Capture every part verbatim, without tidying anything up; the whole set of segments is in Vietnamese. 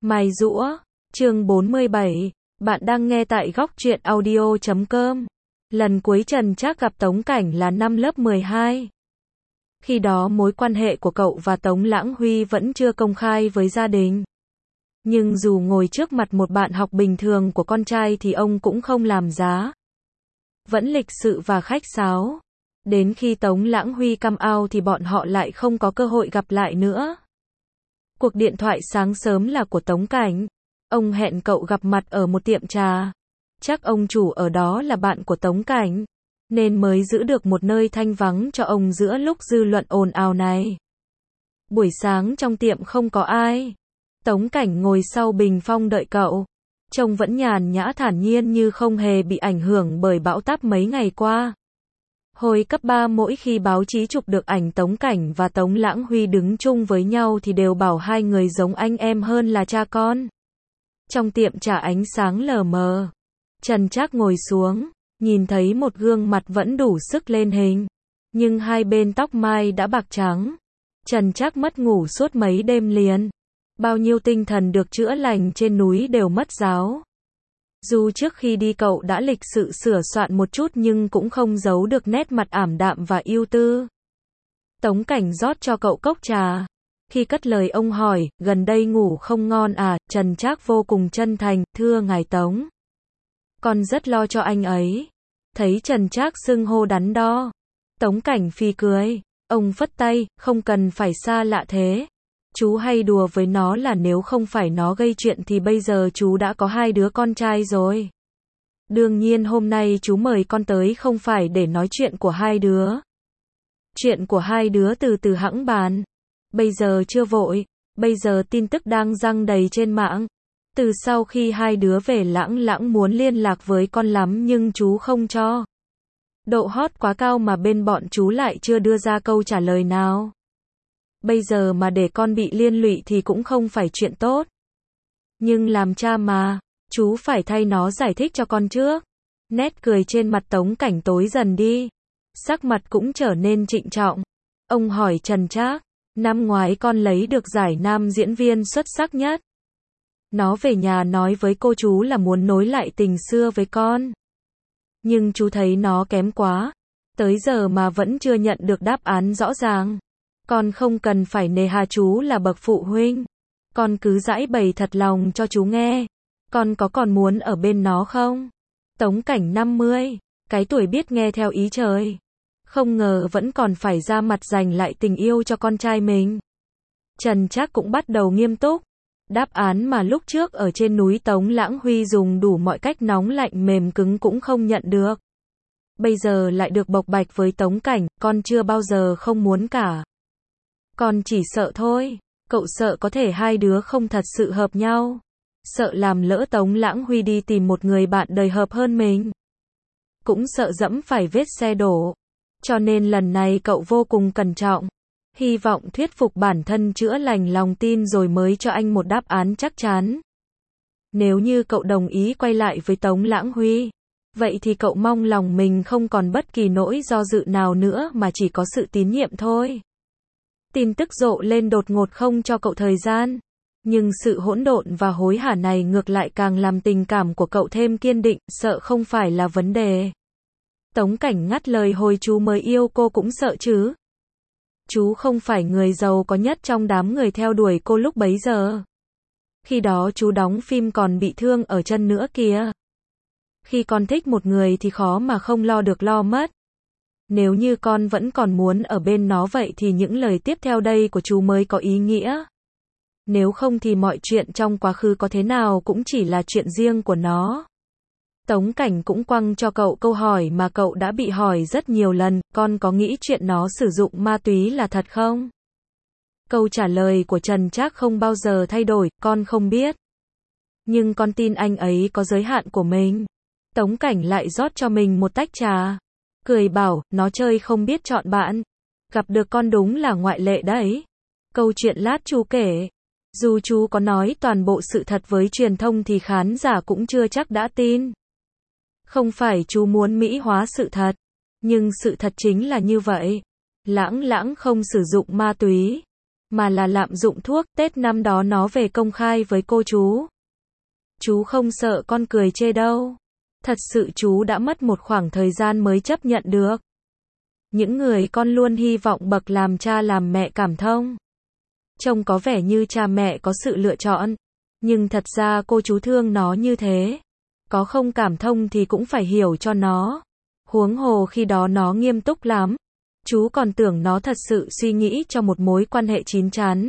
Mài giũa, chương bốn mươi bảy, bạn đang nghe tại góc truyện audio chấm com. Lần cuối Trần Trác gặp Tống Cảnh là năm lớp mười hai. Khi đó mối quan hệ của cậu và Tống Lãng Huy vẫn chưa công khai với gia đình. Nhưng dù ngồi trước mặt một bạn học bình thường của con trai thì ông cũng không làm giá. Vẫn lịch sự và khách sáo. Đến khi Tống Lãng Huy come out thì bọn họ lại không có cơ hội gặp lại nữa. Cuộc điện thoại sáng sớm là của Tống Cảnh. Ông hẹn cậu gặp mặt ở một tiệm trà. Chắc ông chủ ở đó là bạn của Tống Cảnh, nên mới giữ được một nơi thanh vắng cho ông giữa lúc dư luận ồn ào này. Buổi sáng trong tiệm không có ai. Tống Cảnh ngồi sau bình phong đợi cậu. Trông vẫn nhàn nhã thản nhiên như không hề bị ảnh hưởng bởi bão táp mấy ngày qua. Hồi cấp ba mỗi khi báo chí chụp được ảnh Tống Cảnh và Tống Lãng Huy đứng chung với nhau thì đều bảo hai người giống anh em hơn là cha con. Trong tiệm trà ánh sáng lờ mờ. Trần Trác ngồi xuống, nhìn thấy một gương mặt vẫn đủ sức lên hình. Nhưng hai bên tóc mai đã bạc trắng. Trần Trác mất ngủ suốt mấy đêm liền. Bao nhiêu tinh thần được chữa lành trên núi đều mất giáo. Dù trước khi đi cậu đã lịch sự sửa soạn một chút nhưng cũng không giấu được nét mặt ảm đạm và ưu tư. Tống Cảnh rót cho cậu cốc trà. Khi cất lời ông hỏi, gần đây ngủ không ngon à? Trần Trác vô cùng chân thành, thưa ngài Tống. Con rất lo cho anh ấy. Thấy Trần Trác xưng hô đắn đo. Tống Cảnh phì cười. Ông phất tay, không cần phải xa lạ thế. Chú hay đùa với nó là nếu không phải nó gây chuyện thì bây giờ chú đã có hai đứa con trai rồi. Đương nhiên hôm nay chú mời con tới không phải để nói chuyện của hai đứa. Chuyện của hai đứa từ từ hẵng bàn. Bây giờ chưa vội. Bây giờ tin tức đang giăng đầy trên mạng. Từ sau khi hai đứa về Lãng Lãng muốn liên lạc với con lắm nhưng chú không cho. Độ hot quá cao mà bên bọn chú lại chưa đưa ra câu trả lời nào. Bây giờ mà để con bị liên lụy thì cũng không phải chuyện tốt. Nhưng làm cha mà, chú phải thay nó giải thích cho con trước. Nét cười trên mặt Tống Cảnh tối dần đi. Sắc mặt cũng trở nên trịnh trọng. Ông hỏi Trần Trác, năm ngoái con lấy được giải nam diễn viên xuất sắc nhất. Nó về nhà nói với cô chú là muốn nối lại tình xưa với con. Nhưng chú thấy nó kém quá. Tới giờ mà vẫn chưa nhận được đáp án rõ ràng. Con không cần phải nề hà chú là bậc phụ huynh. Con cứ giãi bày thật lòng cho chú nghe. Con có còn muốn ở bên nó không? Tống Cảnh năm mươi. Cái tuổi biết nghe theo ý trời. Không ngờ vẫn còn phải ra mặt giành lại tình yêu cho con trai mình. Trần Trác cũng bắt đầu nghiêm túc. Đáp án mà lúc trước ở trên núi Tống Lãng Huy dùng đủ mọi cách nóng lạnh mềm cứng cũng không nhận được. Bây giờ lại được bộc bạch với Tống Cảnh, con chưa bao giờ không muốn cả. Con chỉ sợ thôi. Cậu sợ có thể hai đứa không thật sự hợp nhau. Sợ làm lỡ Tống Lãng Huy đi tìm một người bạn đời hợp hơn mình. Cũng sợ dẫm phải vết xe đổ. Cho nên lần này cậu vô cùng cẩn trọng. Hy vọng thuyết phục bản thân chữa lành lòng tin rồi mới cho anh một đáp án chắc chắn. Nếu như cậu đồng ý quay lại với Tống Lãng Huy, vậy thì cậu mong lòng mình không còn bất kỳ nỗi do dự nào nữa mà chỉ có sự tín nhiệm thôi. Tin tức rộ lên đột ngột không cho cậu thời gian. Nhưng sự hỗn độn và hối hả này ngược lại càng làm tình cảm của cậu thêm kiên định, sợ không phải là vấn đề. Tống Cảnh ngắt lời, hồi chú mới yêu cô cũng sợ chứ. Chú không phải người giàu có nhất trong đám người theo đuổi cô lúc bấy giờ. Khi đó chú đóng phim còn bị thương ở chân nữa kìa. Khi con thích một người thì khó mà không lo được lo mất. Nếu như con vẫn còn muốn ở bên nó vậy thì những lời tiếp theo đây của chú mới có ý nghĩa. Nếu không thì mọi chuyện trong quá khứ có thế nào cũng chỉ là chuyện riêng của nó. Tống Cảnh cũng quăng cho cậu câu hỏi mà cậu đã bị hỏi rất nhiều lần, con có nghĩ chuyện nó sử dụng ma túy là thật không? Câu trả lời của Trần Trác không bao giờ thay đổi, con không biết. Nhưng con tin anh ấy có giới hạn của mình. Tống Cảnh lại rót cho mình một tách trà. Cười bảo, nó chơi không biết chọn bạn. Gặp được con đúng là ngoại lệ đấy. Câu chuyện lát chú kể. Dù chú có nói toàn bộ sự thật với truyền thông thì khán giả cũng chưa chắc đã tin. Không phải chú muốn mỹ hóa sự thật. Nhưng sự thật chính là như vậy. Lãng Lãng không sử dụng ma túy. mà là lạm dụng thuốc. Tết năm đó nó về công khai với cô chú. Chú không sợ con cười chê đâu. Thật sự chú đã mất một khoảng thời gian mới chấp nhận được. Những người con luôn hy vọng bậc làm cha làm mẹ cảm thông. Trông có vẻ như cha mẹ có sự lựa chọn. Nhưng thật ra cô chú thương nó như thế. Có không cảm thông thì cũng phải hiểu cho nó. Huống hồ khi đó nó nghiêm túc lắm. Chú còn tưởng nó thật sự suy nghĩ cho một mối quan hệ chín chắn.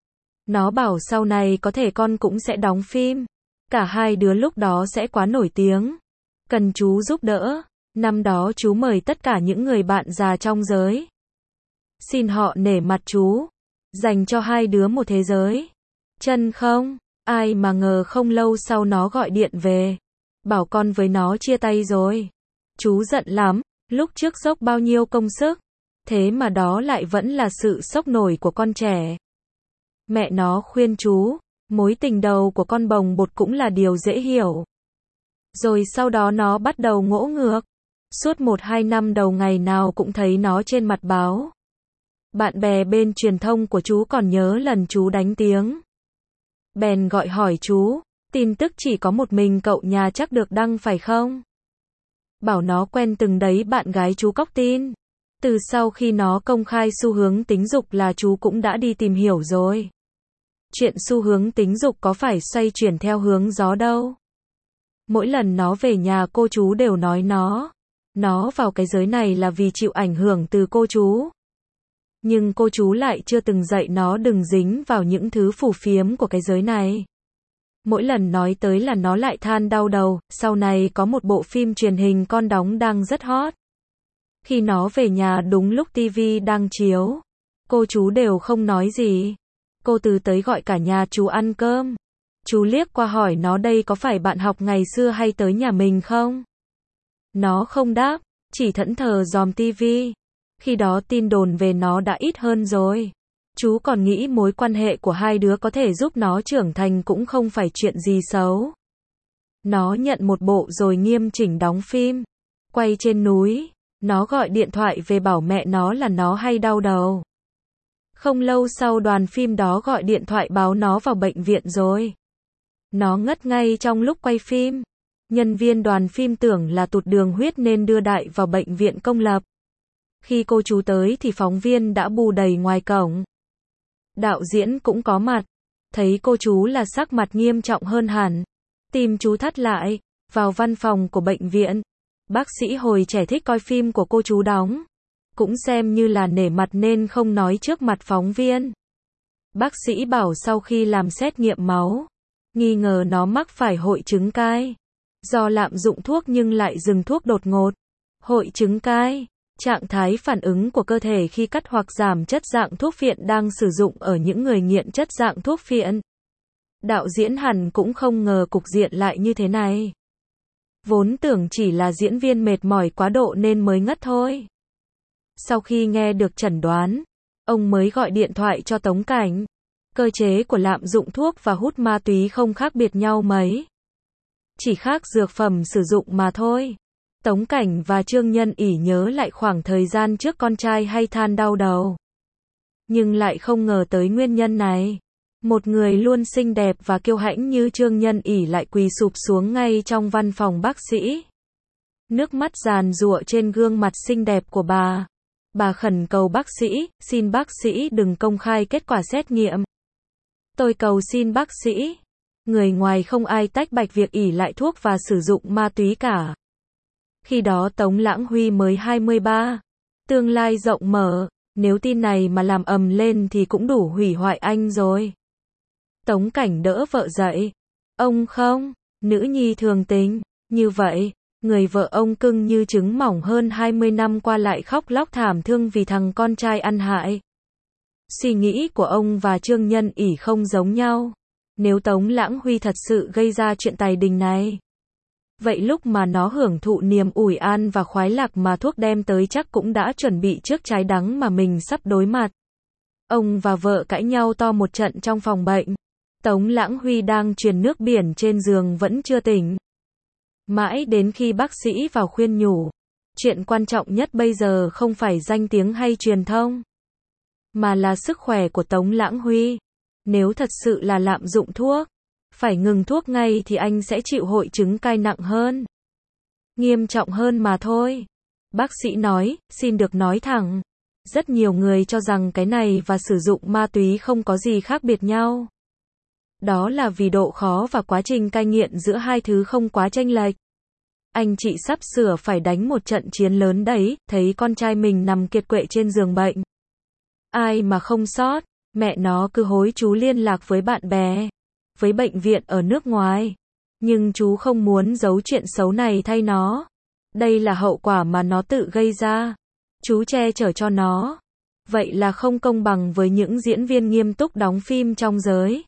Nó bảo sau này có thể con cũng sẽ đóng phim. Cả hai đứa lúc đó sẽ quá nổi tiếng. Cần chú giúp đỡ. Năm đó chú mời tất cả những người bạn già trong giới. Xin họ nể mặt chú. Dành cho hai đứa một thế giới. Chân không? Ai mà ngờ không lâu sau nó gọi điện về. Bảo con với nó chia tay rồi. Chú giận lắm. Lúc trước dốc bao nhiêu công sức. Thế mà đó lại vẫn là sự sốc nổi của con trẻ. Mẹ nó khuyên chú. Mối tình đầu của con bồng bột cũng là điều dễ hiểu. Rồi sau đó nó bắt đầu ngỗ ngược. Suốt một hai năm đầu ngày nào cũng thấy nó trên mặt báo. Bạn bè bên truyền thông của chú còn nhớ lần chú đánh tiếng. Bèn gọi hỏi chú, tin tức chỉ có một mình cậu nhà chắc được đăng phải không? Bảo nó quen từng đấy bạn gái chú cóc tin. Từ sau khi nó công khai xu hướng tính dục là chú cũng đã đi tìm hiểu rồi. Chuyện xu hướng tính dục có phải xoay chuyển theo hướng gió đâu. Mỗi lần nó về nhà cô chú đều nói nó. Nó vào cái giới này là vì chịu ảnh hưởng từ cô chú. Nhưng cô chú lại chưa từng dạy nó đừng dính vào những thứ phù phiếm của cái giới này. Mỗi lần nói tới là nó lại than đau đầu. Sau này có một bộ phim truyền hình con đóng đang rất hot. Khi nó về nhà đúng lúc tivi đang chiếu, cô chú đều không nói gì. Cô từ tới gọi cả nhà chú ăn cơm. Chú liếc qua hỏi nó đây có phải bạn học ngày xưa hay tới nhà mình không? Nó không đáp, chỉ thẫn thờ dòm tivi. Khi đó tin đồn về nó đã ít hơn rồi. Chú còn nghĩ mối quan hệ của hai đứa có thể giúp nó trưởng thành cũng không phải chuyện gì xấu. Nó nhận một bộ rồi nghiêm chỉnh đóng phim. Quay trên núi, nó gọi điện thoại về bảo mẹ nó là nó hay đau đầu. Không lâu sau đoàn phim đó gọi điện thoại báo nó vào bệnh viện rồi. Nó ngất ngay trong lúc quay phim. Nhân viên đoàn phim tưởng là tụt đường huyết nên đưa đại vào bệnh viện công lập. Khi cô chú tới thì phóng viên đã bù đầy ngoài cổng. Đạo diễn cũng có mặt. Thấy cô chú là sắc mặt nghiêm trọng hơn hẳn. Tim chú thắt lại. Vào văn phòng của bệnh viện. Bác sĩ hồi trẻ thích coi phim của cô chú đóng. Cũng xem như là nể mặt nên không nói trước mặt phóng viên. Bác sĩ bảo sau khi làm xét nghiệm máu, nghi ngờ nó mắc phải hội chứng cai. Do lạm dụng thuốc nhưng lại dừng thuốc đột ngột. Hội chứng cai, trạng thái phản ứng của cơ thể khi cắt hoặc giảm chất dạng thuốc phiện đang sử dụng ở những người nghiện chất dạng thuốc phiện. Đạo diễn hẳn cũng không ngờ cục diện lại như thế này. Vốn tưởng chỉ là diễn viên mệt mỏi quá độ nên mới ngất thôi. Sau khi nghe được chẩn đoán, ông mới gọi điện thoại cho Tống Cảnh. Cơ chế của lạm dụng thuốc và hút ma túy không khác biệt nhau mấy. Chỉ khác dược phẩm sử dụng mà thôi. Tống Cảnh và Trương Nhân ỷ nhớ lại khoảng thời gian trước con trai hay than đau đầu. Nhưng lại không ngờ tới nguyên nhân này. Một người luôn xinh đẹp và kiêu hãnh như Trương Nhân ỷ lại quỳ sụp xuống ngay trong văn phòng bác sĩ. Nước mắt giàn giụa trên gương mặt xinh đẹp của bà. Bà khẩn cầu bác sĩ, xin bác sĩ đừng công khai kết quả xét nghiệm. Tôi cầu xin bác sĩ. Người ngoài không ai tách bạch việc ỷ lại thuốc và sử dụng ma túy cả. Khi đó Tống Lãng Huy mới hai mươi ba. Tương lai rộng mở, nếu tin này mà làm ầm lên thì cũng đủ hủy hoại anh rồi. Tống Cảnh đỡ vợ dậy. Ông không, nữ nhi thường tình, như vậy, người vợ ông cưng như trứng mỏng hơn hai mươi năm qua lại khóc lóc thảm thương vì thằng con trai ăn hại. Suy nghĩ của ông và Trương Nhân ỷ không giống nhau. Nếu Tống Lãng Huy thật sự gây ra chuyện tài đình này, vậy lúc mà nó hưởng thụ niềm ủi an và khoái lạc mà thuốc đem tới chắc cũng đã chuẩn bị trước trái đắng mà mình sắp đối mặt. Ông và vợ cãi nhau to một trận trong phòng bệnh. Tống Lãng Huy đang truyền nước biển trên giường vẫn chưa tỉnh. Mãi đến khi bác sĩ vào khuyên nhủ. Chuyện quan trọng nhất bây giờ không phải danh tiếng hay truyền thông. mà là sức khỏe của Tống Lãng Huy. Nếu thật sự là lạm dụng thuốc, phải ngừng thuốc ngay thì anh sẽ chịu hội chứng cai nặng hơn. Nghiêm trọng hơn mà thôi. Bác sĩ nói, xin được nói thẳng. Rất nhiều người cho rằng cái này và sử dụng ma túy không có gì khác biệt nhau. Đó là vì độ khó và quá trình cai nghiện giữa hai thứ không quá chênh lệch. Anh chị sắp sửa phải đánh một trận chiến lớn đấy, thấy con trai mình nằm kiệt quệ trên giường bệnh. Ai mà không sót, mẹ nó cứ hối chú liên lạc với bạn bè, với bệnh viện ở nước ngoài. Nhưng chú không muốn giấu chuyện xấu này thay nó. Đây là hậu quả mà nó tự gây ra. Chú che chở cho nó. Vậy là không công bằng với những diễn viên nghiêm túc đóng phim trong giới.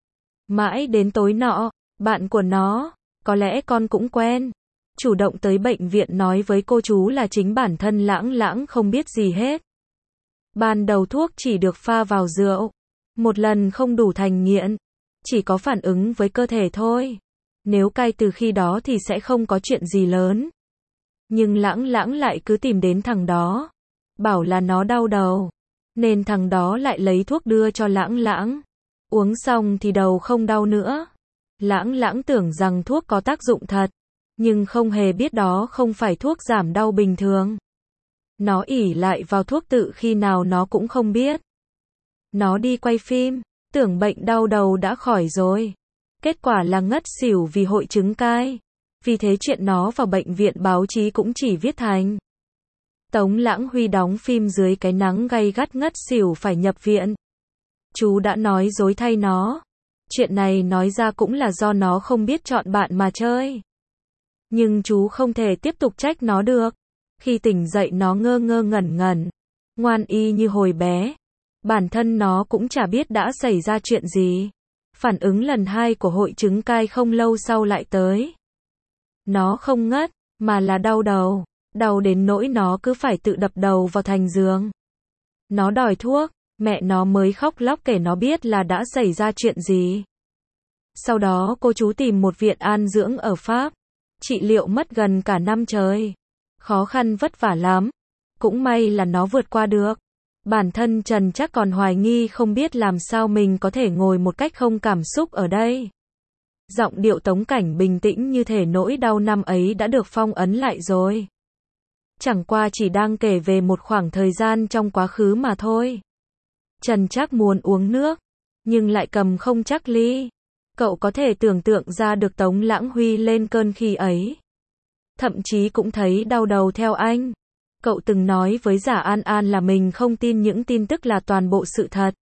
Mãi đến tối nọ, bạn của nó, có lẽ con cũng quen, chủ động tới bệnh viện nói với cô chú là chính bản thân Lãng Lãng không biết gì hết. Ban đầu thuốc chỉ được pha vào rượu, một lần không đủ thành nghiện, chỉ có phản ứng với cơ thể thôi. Nếu cai từ khi đó thì sẽ không có chuyện gì lớn. Nhưng Lãng Lãng lại cứ tìm đến thằng đó, bảo là nó đau đầu, nên thằng đó lại lấy thuốc đưa cho Lãng Lãng. Uống xong thì đầu không đau nữa. Lãng Lãng tưởng rằng thuốc có tác dụng thật, nhưng không hề biết đó không phải thuốc giảm đau bình thường. Nó ỷ lại vào thuốc tự khi nào nó cũng không biết. Nó đi quay phim, tưởng bệnh đau đầu đã khỏi rồi. Kết quả là ngất xỉu vì hội chứng cai. Vì thế chuyện nó vào bệnh viện báo chí cũng chỉ viết thành Tống Lãng Huy đóng phim dưới cái nắng gay gắt ngất xỉu phải nhập viện. Chú đã nói dối thay nó. Chuyện này nói ra cũng là do nó không biết chọn bạn mà chơi. Nhưng chú không thể tiếp tục trách nó được. Khi tỉnh dậy nó ngơ ngơ ngẩn ngẩn, ngoan y như hồi bé. Bản thân nó cũng chả biết đã xảy ra chuyện gì. Phản ứng lần hai của hội chứng cai không lâu sau lại tới. Nó không ngất, mà là đau đầu. Đau đến nỗi nó cứ phải tự đập đầu vào thành giường. Nó đòi thuốc, mẹ nó mới khóc lóc kể nó biết là đã xảy ra chuyện gì. Sau đó cô chú tìm một viện an dưỡng ở Pháp. Trị liệu mất gần cả năm trời. Khó khăn vất vả lắm. Cũng may là nó vượt qua được. Bản thân Trần chắc còn hoài nghi không biết làm sao mình có thể ngồi một cách không cảm xúc ở đây. Giọng điệu Tống Cảnh bình tĩnh như thể nỗi đau năm ấy đã được phong ấn lại rồi. Chẳng qua chỉ đang kể về một khoảng thời gian trong quá khứ mà thôi. Trần chắc muốn uống nước, nhưng lại cầm không chắc ly. Cậu có thể tưởng tượng ra được Tống Lãng Huy lên cơn khi ấy. Thậm chí cũng thấy đau đầu theo anh. Cậu từng nói với Giả An An là mình không tin những tin tức là toàn bộ sự thật.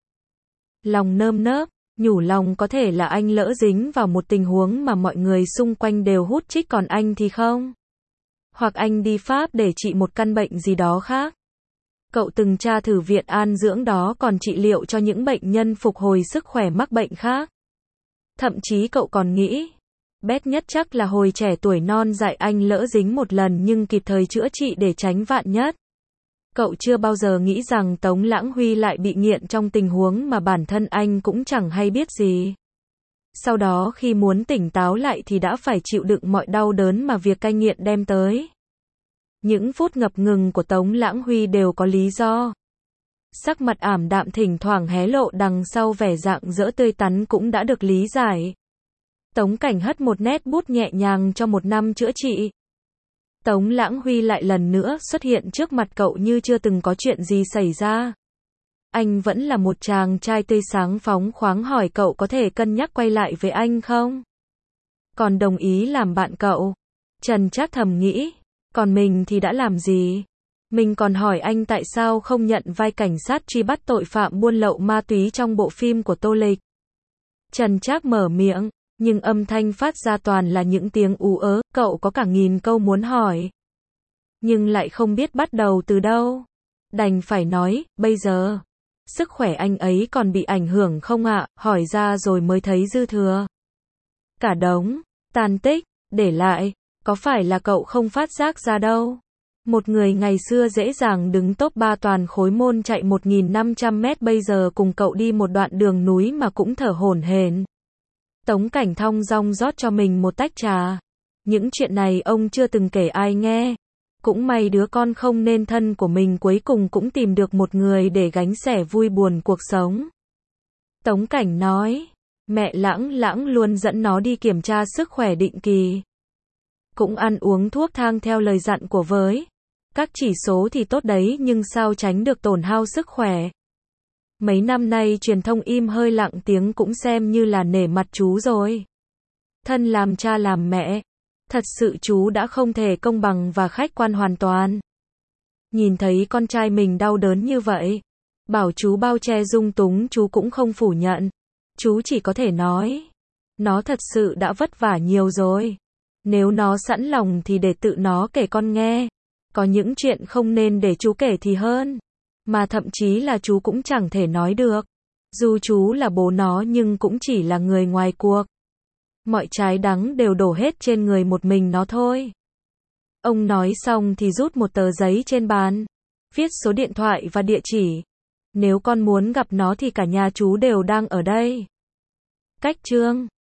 Lòng nơm nớp, nhủ lòng có thể là anh lỡ dính vào một tình huống mà mọi người xung quanh đều hút chích còn anh thì không. Hoặc anh đi Pháp để trị một căn bệnh gì đó khác. Cậu từng tra thử viện an dưỡng đó còn trị liệu cho những bệnh nhân phục hồi sức khỏe mắc bệnh khác. Thậm chí cậu còn nghĩ, bét nhất chắc là hồi trẻ tuổi non dại anh lỡ dính một lần nhưng kịp thời chữa trị để tránh vạn nhất. Cậu chưa bao giờ nghĩ rằng Tống Lãng Huy lại bị nghiện trong tình huống mà bản thân anh cũng chẳng hay biết gì. Sau đó khi muốn tỉnh táo lại thì đã phải chịu đựng mọi đau đớn mà việc cai nghiện đem tới. Những phút ngập ngừng của Tống Lãng Huy đều có lý do. Sắc mặt ảm đạm thỉnh thoảng hé lộ đằng sau vẻ rạng rỡ tươi tắn cũng đã được lý giải. Tống Cảnh hất một nét bút nhẹ nhàng cho một năm chữa trị. Tống Lãng Huy lại lần nữa xuất hiện trước mặt cậu như chưa từng có chuyện gì xảy ra. Anh vẫn là một chàng trai tươi sáng phóng khoáng hỏi cậu có thể cân nhắc quay lại với anh không? Còn đồng ý làm bạn cậu. Trần Trác thầm nghĩ, còn mình thì đã làm gì? Mình còn hỏi anh tại sao không nhận vai cảnh sát truy bắt tội phạm buôn lậu ma túy trong bộ phim của Tô Lịch. Trần Trác mở miệng, nhưng âm thanh phát ra toàn là những tiếng ú ớ, cậu có cả nghìn câu muốn hỏi. Nhưng lại không biết bắt đầu từ đâu. Đành phải nói, bây giờ, sức khỏe anh ấy còn bị ảnh hưởng không ạ? Hỏi ra rồi mới thấy dư thừa. Cả đống, tàn tích, để lại, có phải là cậu không phát giác ra đâu? Một người ngày xưa dễ dàng đứng top ba toàn khối môn chạy một nghìn năm trăm mét bây giờ cùng cậu đi một đoạn đường núi mà cũng thở hổn hển. Tống Cảnh thong dong rót cho mình một tách trà. Những chuyện này ông chưa từng kể ai nghe. Cũng may đứa con không nên thân của mình cuối cùng cũng tìm được một người để gánh sẻ vui buồn cuộc sống. Tống Cảnh nói, mẹ Lãng Lãng luôn dẫn nó đi kiểm tra sức khỏe định kỳ. Cũng ăn uống thuốc thang theo lời dặn của với. Các chỉ số thì tốt đấy nhưng sao tránh được tổn hao sức khỏe. Mấy năm nay truyền thông im hơi lặng tiếng cũng xem như là nể mặt chú rồi. Thân làm cha làm mẹ, thật sự chú đã không thể công bằng và khách quan hoàn toàn. Nhìn thấy con trai mình đau đớn như vậy, bảo chú bao che dung túng chú cũng không phủ nhận. Chú chỉ có thể nói, nó thật sự đã vất vả nhiều rồi. Nếu nó sẵn lòng thì để tự nó kể con nghe. Có những chuyện không nên để chú kể thì hơn. Mà thậm chí là chú cũng chẳng thể nói được. Dù chú là bố nó nhưng cũng chỉ là người ngoài cuộc. Mọi trái đắng đều đổ hết trên người một mình nó thôi. Ông nói xong thì rút một tờ giấy trên bàn. Viết số điện thoại và địa chỉ. Nếu con muốn gặp nó thì cả nhà chú đều đang ở đây. Cách chương